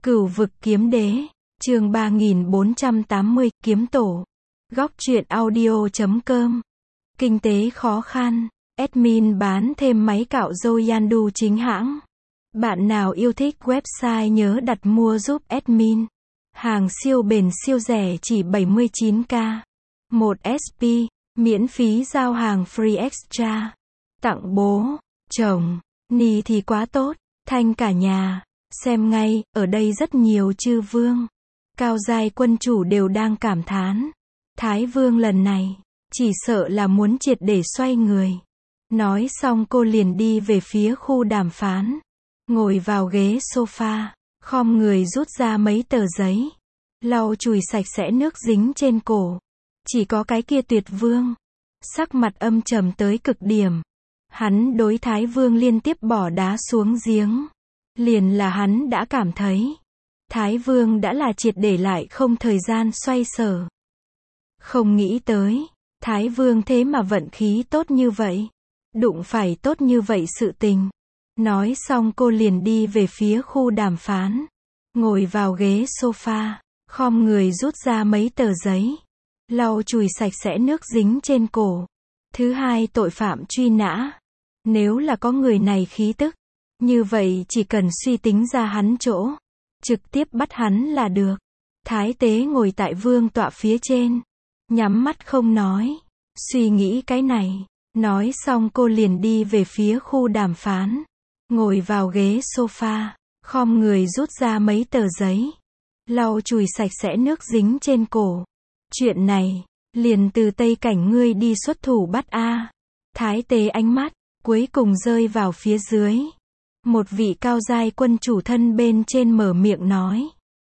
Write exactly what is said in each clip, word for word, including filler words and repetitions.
Cửu vực kiếm đế, chương ba nghìn bốn trăm tám mươi, kiếm tổ. Góc truyện audio chấm com. Kinh tế khó khăn, admin bán thêm máy cạo râu Yandu chính hãng. Bạn nào yêu thích website nhớ đặt mua giúp admin. Hàng siêu bền siêu rẻ chỉ bảy mươi chín k. một ét pê, miễn phí giao hàng free extra. Tặng bố, chồng, ni thì quá tốt, thanh cả nhà. Xem ngay, ở đây rất nhiều chư vương, cao giai quân chủ đều đang cảm thán. Thái vương lần này, chỉ sợ là muốn triệt để xoay người. Nói xong cô liền đi về phía khu đàm phán. Ngồi vào ghế sofa, khom người rút ra mấy tờ giấy. Lau chùi sạch sẽ nước dính trên cổ. Chỉ có cái kia tuyệt vương, sắc mặt âm trầm tới cực điểm. Hắn đối Thái vương liên tiếp bỏ đá xuống giếng. Liền là hắn đã cảm thấy, Thái vương đã là triệt để lại không thời gian xoay sở. Không nghĩ tới, Thái vương thế mà vận khí tốt như vậy. Đụng phải tốt như vậy sự tình. Nói xong cô liền đi về phía khu đàm phán. Ngồi vào ghế sofa, khom người rút ra mấy tờ giấy. Lau chùi sạch sẽ nước dính trên cổ. Thứ hai, tội phạm truy nã. Nếu là có người này khí tức, như vậy chỉ cần suy tính ra hắn chỗ, trực tiếp bắt hắn là được. Thái tế ngồi tại vương tọa phía trên, nhắm mắt không nói, suy nghĩ cái này. Nói xong cô liền đi về phía khu đàm phán. Ngồi vào ghế sofa, khom người rút ra mấy tờ giấy. Lau chùi sạch sẽ nước dính trên cổ. Chuyện này, liền từ Tây Cảnh ngươi đi xuất thủ bắt a. Thái tế ánh mắt, cuối cùng rơi vào phía dưới. Một vị cao giai quân chủ thân bên trên mở miệng nói.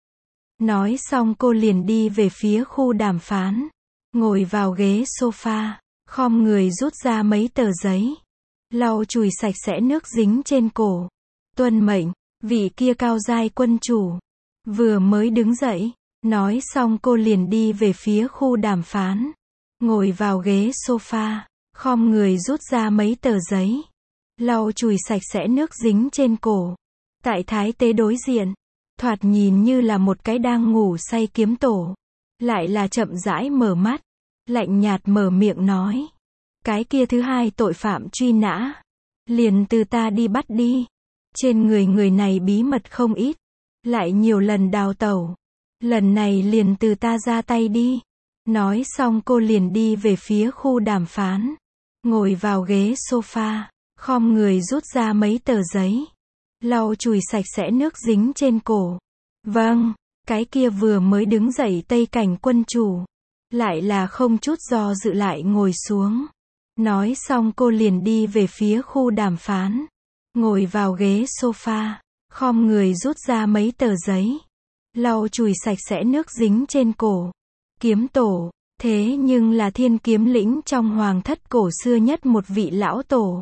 Nói xong cô liền đi về phía khu đàm phán. Ngồi vào ghế sofa, khom người rút ra mấy tờ giấy. Lau chùi sạch sẽ nước dính trên cổ. Tuân mệnh, vị kia cao giai quân chủ. Vừa mới đứng dậy. Nói xong cô liền đi về phía khu đàm phán. Ngồi vào ghế sofa, khom người rút ra mấy tờ giấy. Lau chùi sạch sẽ nước dính trên cổ. Tại thái tế đối diện, thoạt nhìn như là một cái đang ngủ say kiếm tổ. Lại là chậm rãi mở mắt, lạnh nhạt mở miệng nói. Cái kia thứ hai tội phạm truy nã, liền từ ta đi bắt đi. Trên người người này bí mật không ít, lại nhiều lần đào tẩu. Lần này liền từ ta ra tay đi. Nói xong cô liền đi về phía khu đàm phán. Ngồi vào ghế sofa, khom người rút ra mấy tờ giấy. Lau chùi sạch sẽ nước dính trên cổ. Vâng, cái kia vừa mới đứng dậy Tây Cảnh quân chủ. Lại là không chút do dự lại ngồi xuống. Nói xong cô liền đi về phía khu đàm phán. Ngồi vào ghế sofa, khom người rút ra mấy tờ giấy. Lau chùi sạch sẽ nước dính trên cổ. Kiếm tổ, thế nhưng là thiên kiếm lĩnh trong hoàng thất cổ xưa nhất một vị lão tổ.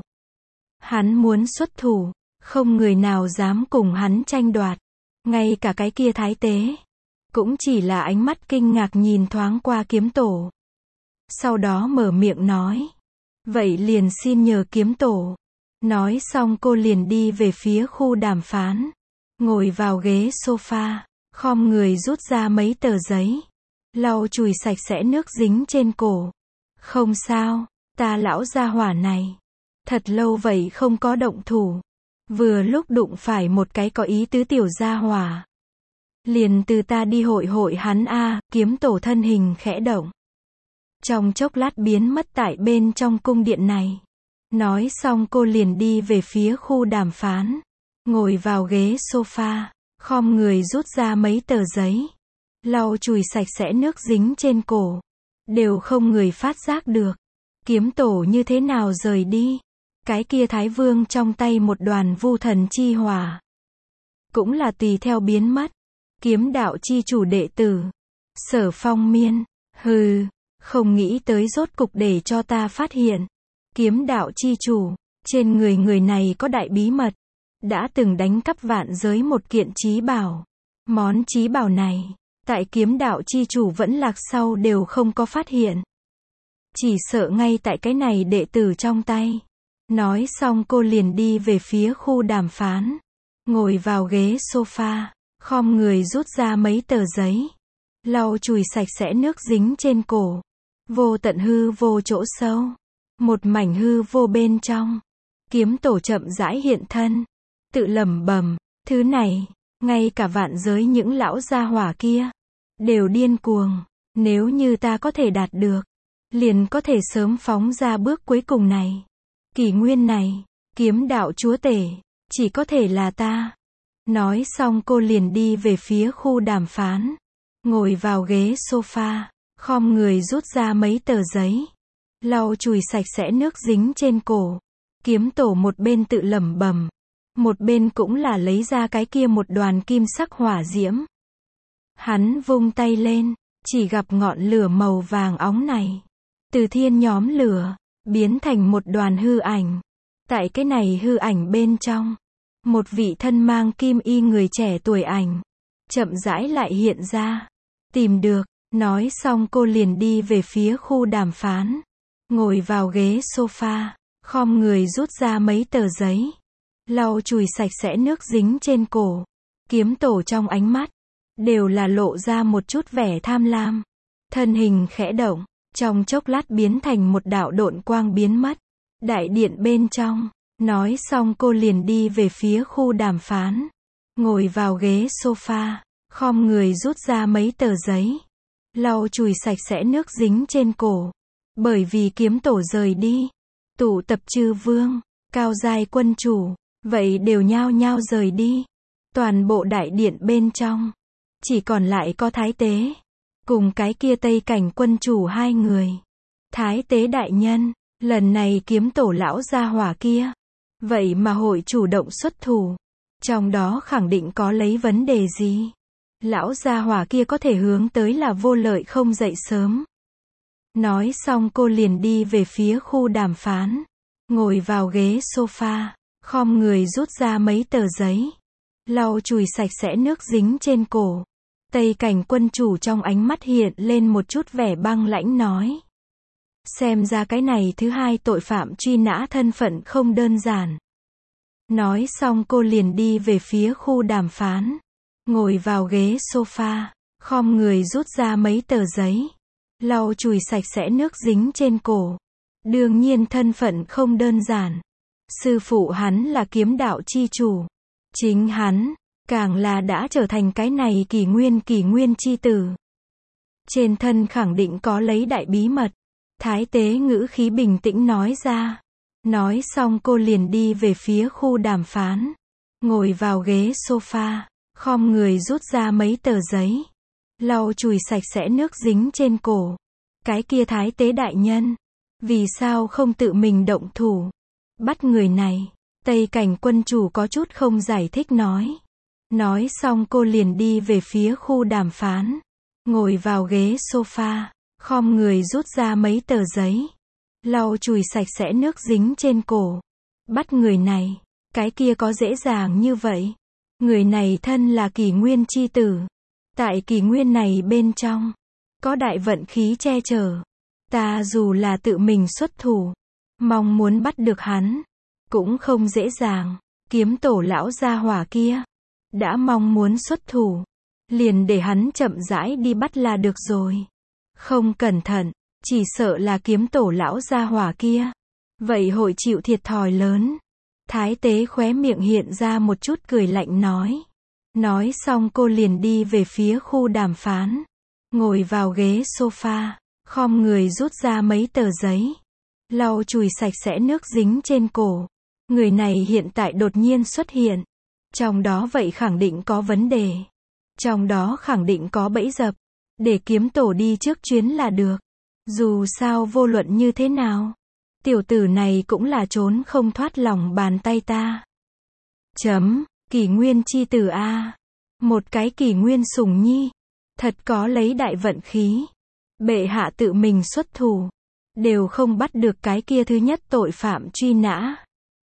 Hắn muốn xuất thủ, không người nào dám cùng hắn tranh đoạt. Ngay cả cái kia thái tế, cũng chỉ là ánh mắt kinh ngạc nhìn thoáng qua kiếm tổ. Sau đó mở miệng nói. Vậy liền xin nhờ kiếm tổ. Nói xong cô liền đi về phía khu đàm phán. Ngồi vào ghế sofa, khom người rút ra mấy tờ giấy. Lau chùi sạch sẽ nước dính trên cổ. Không sao, ta lão gia hỏa này. Thật lâu vậy không có động thủ. Vừa lúc đụng phải một cái có ý tứ tiểu gia hỏa. Liền từ ta đi hội hội hắn a. Kiếm tổ thân hình khẽ động. Trong chốc lát biến mất tại bên trong cung điện này. Nói xong cô liền đi về phía khu đàm phán. Ngồi vào ghế sofa, khom người rút ra mấy tờ giấy. Lau chùi sạch sẽ nước dính trên cổ. Đều không người phát giác được. Kiếm tổ như thế nào rời đi. Cái kia thái vương trong tay một đoàn vu thần chi hỏa. Cũng là tùy theo biến mất. Kiếm đạo chi chủ đệ tử. Sở Phong Miên. Hừ, không nghĩ tới rốt cục để cho ta phát hiện. Kiếm đạo chi chủ, trên người người này có đại bí mật. Đã từng đánh cắp vạn giới một kiện chí bảo. Món chí bảo này, tại kiếm đạo chi chủ vẫn lạc sau đều không có phát hiện. Chỉ sợ ngay tại cái này đệ tử trong tay. Nói xong cô liền đi về phía khu đàm phán. Ngồi vào ghế sofa, khom người rút ra mấy tờ giấy, lau chùi sạch sẽ nước dính trên cổ. Vô tận hư vô chỗ sâu, một mảnh hư vô bên trong. Kiếm tổ chậm rãi hiện thân, tự lẩm bẩm, thứ này, ngay cả vạn giới những lão gia hỏa kia, đều điên cuồng. Nếu như ta có thể đạt được, liền có thể sớm phóng ra bước cuối cùng này. Kỷ nguyên này, kiếm đạo chúa tể, chỉ có thể là ta. Nói xong cô liền đi về phía khu đàm phán. Ngồi vào ghế sofa, khom người rút ra mấy tờ giấy, lau chùi sạch sẽ nước dính trên cổ. Kiếm tổ một bên tự lẩm bẩm, một bên cũng là lấy ra cái kia một đoàn kim sắc hỏa diễm. Hắn vung tay lên, chỉ gặp ngọn lửa màu vàng óng này, từ thiên nhóm lửa, biến thành một đoàn hư ảnh. Tại cái này hư ảnh bên trong, một vị thân mang kim y người trẻ tuổi ảnh, chậm rãi lại hiện ra. Tìm được, nói xong cô liền đi về phía khu đàm phán. Ngồi vào ghế sofa, khom người rút ra mấy tờ giấy, lau chùi sạch sẽ nước dính trên cổ. Kiếm tổ trong ánh mắt, đều là lộ ra một chút vẻ tham lam. Thân hình khẽ động, trong chốc lát biến thành một đạo độn quang biến mất. Đại điện bên trong, nói xong cô liền đi về phía khu đàm phán. Ngồi vào ghế sofa, khom người rút ra mấy tờ giấy, lau chùi sạch sẽ nước dính trên cổ. Bởi vì kiếm tổ rời đi, tụ tập chư vương, cao giai quân chủ, vậy đều nhao nhao rời đi. Toàn bộ đại điện bên trong, chỉ còn lại có thái tế, cùng cái kia Tây Cảnh quân chủ hai người. Thái tế đại nhân, lần này kiếm tổ lão gia hỏa kia, vậy mà hội chủ động xuất thủ, trong đó khẳng định có lấy vấn đề gì. Lão gia hỏa kia có thể hướng tới là vô lợi không dậy sớm. Nói xong cô liền đi về phía khu đàm phán. Ngồi vào ghế sofa, khom người rút ra mấy tờ giấy, lau chùi sạch sẽ nước dính trên cổ. Tây Cảnh quân chủ trong ánh mắt hiện lên một chút vẻ băng lãnh nói. Xem ra cái này thứ hai tội phạm truy nã thân phận không đơn giản. Nói xong cô liền đi về phía khu đàm phán. Ngồi vào ghế sofa, khom người rút ra mấy tờ giấy, lau chùi sạch sẽ nước dính trên cổ. Đương nhiên thân phận không đơn giản. Sư phụ hắn là kiếm đạo chi chủ. Chính hắn, càng là đã trở thành cái này kỷ nguyên kỷ nguyên chi tử. Trên thân khẳng định có lấy đại bí mật. Thái tế ngữ khí bình tĩnh nói ra. Nói xong cô liền đi về phía khu đàm phán. Ngồi vào ghế sofa, khom người rút ra mấy tờ giấy, lau chùi sạch sẽ nước dính trên cổ. Cái kia thái tế đại nhân, vì sao không tự mình động thủ, bắt người này? Tây Cảnh quân chủ có chút không giải thích nói. Nói xong cô liền đi về phía khu đàm phán. Ngồi vào ghế sofa, khom người rút ra mấy tờ giấy, lau chùi sạch sẽ nước dính trên cổ. Bắt người này, cái kia có dễ dàng như vậy? Người này thân là kỷ nguyên chi tử. Tại kỷ nguyên này bên trong, có đại vận khí che chở. Ta dù là tự mình xuất thủ, mong muốn bắt được hắn, cũng không dễ dàng. Kiếm tổ lão gia hỏa kia, đã mong muốn xuất thủ, liền để hắn chậm rãi đi bắt là được rồi. Không cẩn thận, chỉ sợ là kiếm tổ lão gia hỏa kia, vậy hội chịu thiệt thòi lớn. Thái tế khóe miệng hiện ra một chút cười lạnh nói. Nói xong cô liền đi về phía khu đàm phán. Ngồi vào ghế sofa, khom người rút ra mấy tờ giấy, lau chùi sạch sẽ nước dính trên cổ. Người này hiện tại đột nhiên xuất hiện, trong đó vậy khẳng định có vấn đề. Trong đó khẳng định có bẫy dập, để kiếm tổ đi trước chuyến là được. Dù sao vô luận như thế nào, tiểu tử này cũng là trốn không thoát lòng bàn tay ta. Chấm, kỷ nguyên chi tử a. Một cái kỷ nguyên sủng nhi, thật có lấy đại vận khí. Bệ hạ tự mình xuất thủ, đều không bắt được cái kia thứ nhất tội phạm truy nã,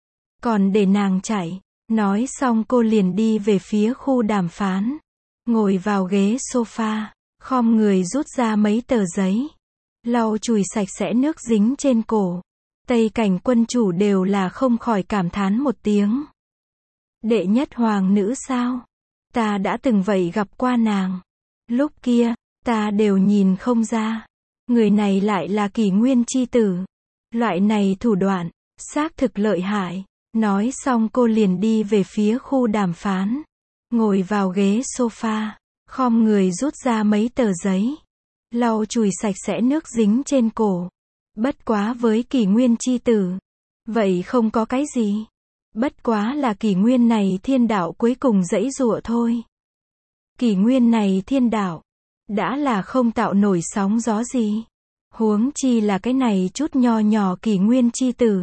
còn để nàng chạy. Nói xong cô liền đi về phía khu đàm phán. Ngồi vào ghế sofa, khom người rút ra mấy tờ giấy, lau chùi sạch sẽ nước dính trên cổ. Tây Cảnh quân chủ đều là không khỏi cảm thán một tiếng. Đệ nhất hoàng nữ sao? Ta đã từng vậy gặp qua nàng. Lúc kia, ta đều nhìn không ra. Người này lại là Kỷ Nguyên chi tử. Loại này thủ đoạn, xác thực lợi hại. Nói xong cô liền đi về phía khu đàm phán. Ngồi vào ghế sofa, khom người rút ra mấy tờ giấy. Lau chùi sạch sẽ nước dính trên cổ. Bất quá với Kỷ Nguyên chi tử. Vậy không có cái gì. Bất quá là Kỷ Nguyên này thiên đạo cuối cùng giãy giụa thôi. Kỷ Nguyên này thiên đạo, đã là không tạo nổi sóng gió gì. Huống chi là cái này chút nho nhỏ Kỷ Nguyên chi tử.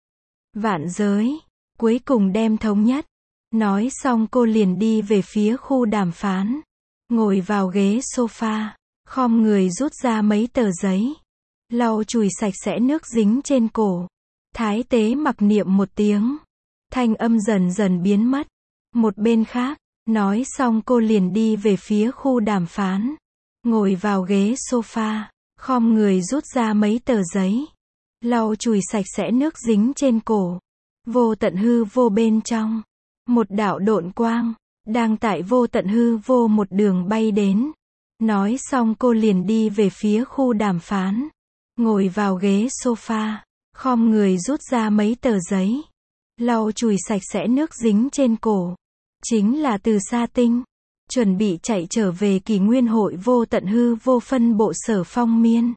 Vạn giới, cuối cùng đem thống nhất. Nói xong cô liền đi về phía khu đàm phán. Ngồi vào ghế sofa, khom người rút ra mấy tờ giấy. Lau chùi sạch sẽ nước dính trên cổ. Thái tế mặc niệm một tiếng. Thanh âm dần dần biến mất. Một bên khác, nói xong cô liền đi về phía khu đàm phán. Ngồi vào ghế sofa, khom người rút ra mấy tờ giấy. Lau chùi sạch sẽ nước dính trên cổ. Vô tận hư vô bên trong. Một đạo độn quang, đang tại vô tận hư vô một đường bay đến. Nói xong cô liền đi về phía khu đàm phán. Ngồi vào ghế sofa, khom người rút ra mấy tờ giấy. Lau chùi sạch sẽ nước dính trên cổ. Chính là từ Sa Tinh. Chuẩn bị chạy trở về Kỷ Nguyên hội vô tận hư vô phân bộ Sở Phong Miên.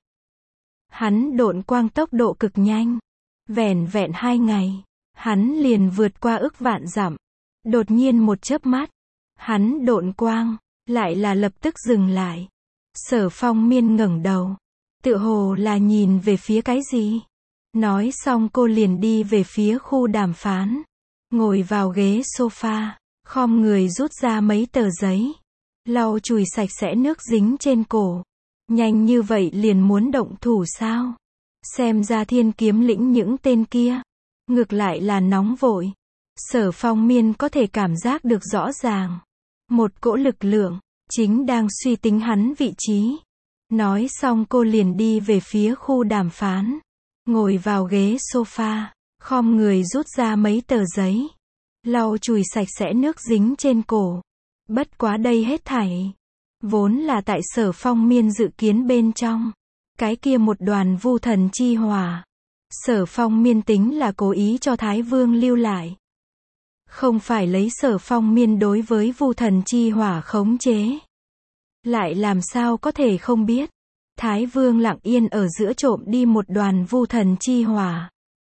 Hắn độn quang tốc độ cực nhanh. Vẻn vẹn hai ngày, hắn liền vượt qua ức vạn dặm. Đột nhiên một chớp mắt, hắn độn quang, lại là lập tức dừng lại. Sở Phong Miên ngẩng đầu, tựa hồ là nhìn về phía cái gì. Nói xong cô liền đi về phía khu đàm phán. Ngồi vào ghế sofa, khom người rút ra mấy tờ giấy. Lau chùi sạch sẽ nước dính trên cổ. Nhanh như vậy liền muốn động thủ sao? Xem ra Thiên Kiếm lĩnh những tên kia. Ngược lại là nóng vội. Sở Phong Miên có thể cảm giác được rõ ràng. Một cỗ lực lượng, chính đang suy tính hắn vị trí. Nói xong cô liền đi về phía khu đàm phán. Ngồi vào ghế sofa, khom người rút ra mấy tờ giấy. Lau chùi sạch sẽ nước dính trên cổ. Bất quá đây hết thảy. Vốn là tại Sở Phong Miên dự kiến bên trong. Cái kia một đoàn vu thần chi hỏa. Sở Phong Miên tính là cố ý cho Thái Vương lưu lại. Không phải lấy Sở Phong Miên đối với vu thần chi hỏa khống chế. Lại làm sao có thể không biết. Thái Vương lặng yên ở giữa trộm đi một đoàn vu thần chi hỏa.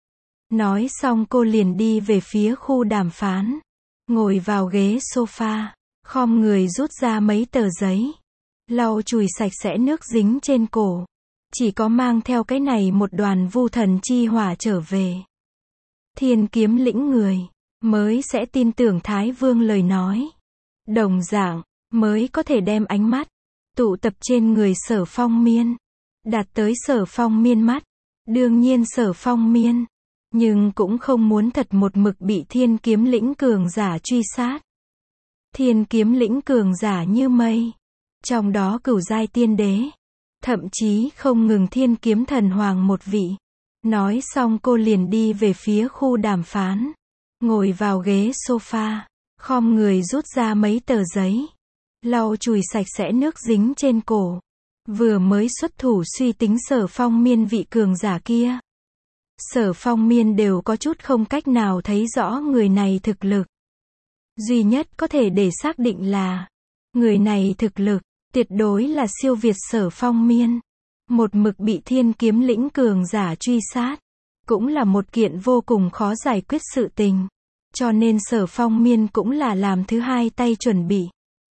Nói xong cô liền đi về phía khu đàm phán. Ngồi vào ghế sofa, khom người rút ra mấy tờ giấy. Lau chùi sạch sẽ nước dính trên cổ. Chỉ có mang theo cái này một đoàn vu thần chi hỏa trở về. Thiên Kiếm lĩnh người, mới sẽ tin tưởng Thái Vương lời nói. Đồng dạng, mới có thể đem ánh mắt tụ tập trên người Sở Phong Miên. Đạt tới Sở Phong Miên mắt. Đương nhiên Sở Phong Miên. Nhưng cũng không muốn thật một mực bị Thiên Kiếm lĩnh cường giả truy sát. Thiên Kiếm lĩnh cường giả như mây. Trong đó cửu giai tiên đế. Thậm chí không ngừng Thiên Kiếm thần hoàng một vị. Nói xong cô liền đi về phía khu đàm phán. Ngồi vào ghế sofa. Khom người rút ra mấy tờ giấy. Lau chùi sạch sẽ nước dính trên cổ. Vừa mới xuất thủ suy tính Sở Phong Miên vị cường giả kia. Sở Phong Miên đều có chút không cách nào thấy rõ người này thực lực. Duy nhất có thể để xác định là người này thực lực tuyệt đối là siêu việt Sở Phong Miên. Một mực bị Thiên Kiếm lĩnh cường giả truy sát, cũng là một kiện vô cùng khó giải quyết sự tình. Cho nên Sở Phong Miên cũng là làm thứ hai tay chuẩn bị.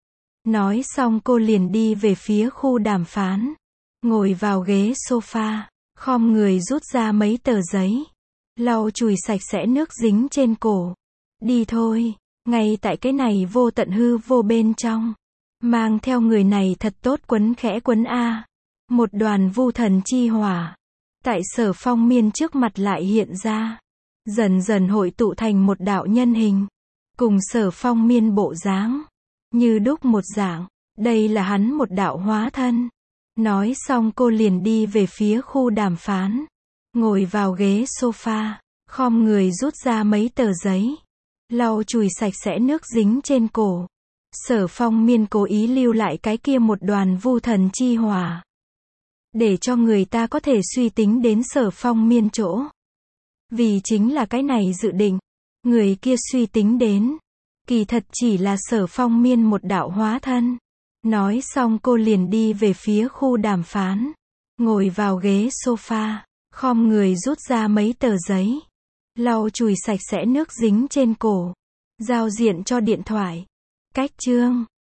Nói xong cô liền đi về phía khu đàm phán. Ngồi vào ghế sofa, khom người rút ra mấy tờ giấy. Lau chùi sạch sẽ nước dính trên cổ. Đi thôi, ngay tại cái này vô tận hư vô bên trong. Mang theo người này thật tốt quấn khẽ quấn a. Một đoàn vu thần chi hỏa. Tại Sở Phong Miên trước mặt lại hiện ra. Dần dần hội tụ thành một đạo nhân hình. Cùng Sở Phong Miên bộ dáng. Như đúc một dạng. Đây là hắn một đạo hóa thân. Nói xong cô liền đi về phía khu đàm phán. Ngồi vào ghế sofa. Khom người rút ra mấy tờ giấy. Lau chùi sạch sẽ nước dính trên cổ. Sở Phong Miên cố ý lưu lại cái kia một đoàn vu thần chi hỏa. Để cho người ta có thể suy tính đến Sở Phong Miên chỗ. Vì chính là cái này dự định. Người kia suy tính đến. Kỳ thật chỉ là Sở Phong Miên một đạo hóa thân. Nói xong cô liền đi về phía khu đàm phán. Ngồi vào ghế sofa. Khom người rút ra mấy tờ giấy. Lau chùi sạch sẽ nước dính trên cổ. Giao diện cho điện thoại. Cách chương.